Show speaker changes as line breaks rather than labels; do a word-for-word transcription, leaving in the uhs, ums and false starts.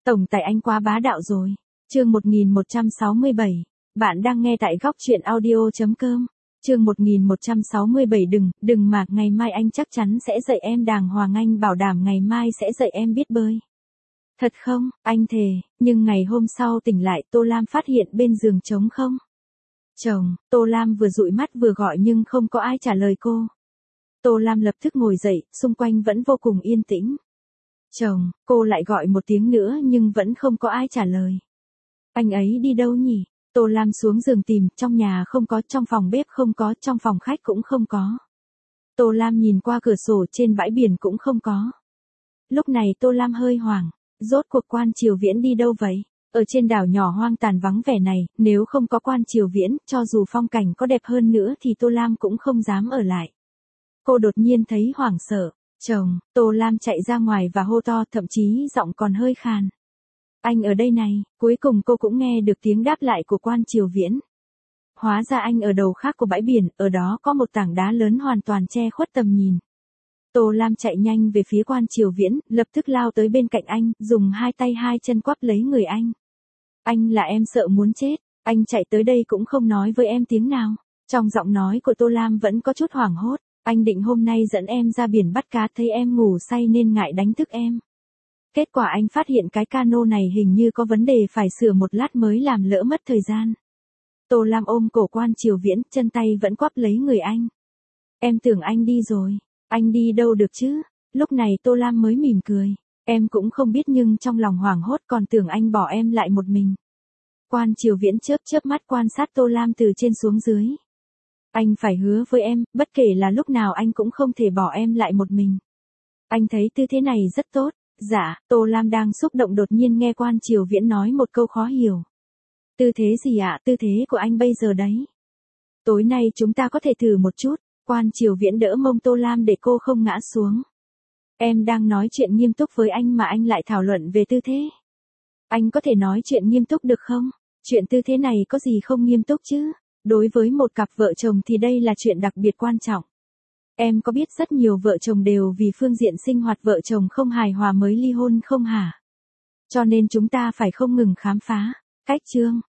Tổng tài anh quá bá đạo rồi. Chương một nghìn một trăm sáu mươi bảy. Bạn đang nghe tại góc truyện audio chấm com. Chương một nghìn một trăm sáu mươi bảy đừng, đừng mà, ngày mai anh chắc chắn sẽ dạy em đàng hoàng, anh bảo đảm ngày mai sẽ dạy em biết bơi. Thật không, anh thề, nhưng ngày hôm sau tỉnh lại Tô Lam phát hiện bên giường trống không. Chồng, Tô Lam vừa dụi mắt vừa gọi nhưng không có ai trả lời cô. Tô Lam lập tức ngồi dậy, xung quanh vẫn vô cùng yên tĩnh. Chồng, cô lại gọi một tiếng nữa nhưng vẫn không có ai trả lời. Anh ấy đi đâu nhỉ? Tô Lam xuống giường tìm, trong nhà không có, trong phòng bếp không có, trong phòng khách cũng không có. Tô Lam nhìn qua cửa sổ, trên bãi biển cũng không có. Lúc này Tô Lam hơi hoảng, rốt cuộc Quan Triều Viễn đi đâu vậy? Ở trên đảo nhỏ hoang tàn vắng vẻ này, nếu không có Quan Triều Viễn, cho dù phong cảnh có đẹp hơn nữa thì Tô Lam cũng không dám ở lại. Cô đột nhiên thấy hoảng sợ. Chồng, Tô Lam chạy ra ngoài và hô to, thậm chí giọng còn hơi khàn. Anh ở đây này, cuối cùng cô cũng nghe được tiếng đáp lại của Quan Triều Viễn. Hóa ra anh ở đầu khác của bãi biển, ở đó có một tảng đá lớn hoàn toàn che khuất tầm nhìn. Tô Lam chạy nhanh về phía Quan Triều Viễn, lập tức lao tới bên cạnh anh, dùng hai tay hai chân quắp lấy người anh. Anh là em sợ muốn chết, anh chạy tới đây cũng không nói với em tiếng nào. Trong giọng nói của Tô Lam vẫn có chút hoảng hốt. Anh định hôm nay dẫn em ra biển bắt cá, thấy em ngủ say nên ngại đánh thức em. Kết quả anh phát hiện cái cano này hình như có vấn đề, phải sửa một lát mới làm lỡ mất thời gian. Tô Lam ôm cổ Quan Triều Viễn, chân tay vẫn quắp lấy người anh. Em tưởng anh đi rồi. Anh đi đâu được chứ? Lúc này Tô Lam mới mỉm cười. Em cũng không biết nhưng trong lòng hoảng hốt còn tưởng anh bỏ em lại một mình. Quan Triều Viễn chớp chớp mắt quan sát Tô Lam từ trên xuống dưới. Anh phải hứa với em, bất kể là lúc nào anh cũng không thể bỏ em lại một mình. Anh thấy tư thế này rất tốt. Dạ, Tô Lam đang xúc động đột nhiên nghe Quan Triều Viễn nói một câu khó hiểu. Tư thế gì ạ? Tư thế của anh bây giờ đấy. Tối nay chúng ta có thể thử một chút. Quan Triều Viễn đỡ mông Tô Lam để cô không ngã xuống. Em đang nói chuyện nghiêm túc với anh mà anh lại thảo luận về tư thế. Anh có thể nói chuyện nghiêm túc được không? Chuyện tư thế này có gì không nghiêm túc chứ? Đối với một cặp vợ chồng thì đây là chuyện đặc biệt quan trọng. Em có biết rất nhiều vợ chồng đều vì phương diện sinh hoạt vợ chồng không hài hòa mới ly hôn không hả? Cho nên chúng ta phải không ngừng khám phá. Cách chương,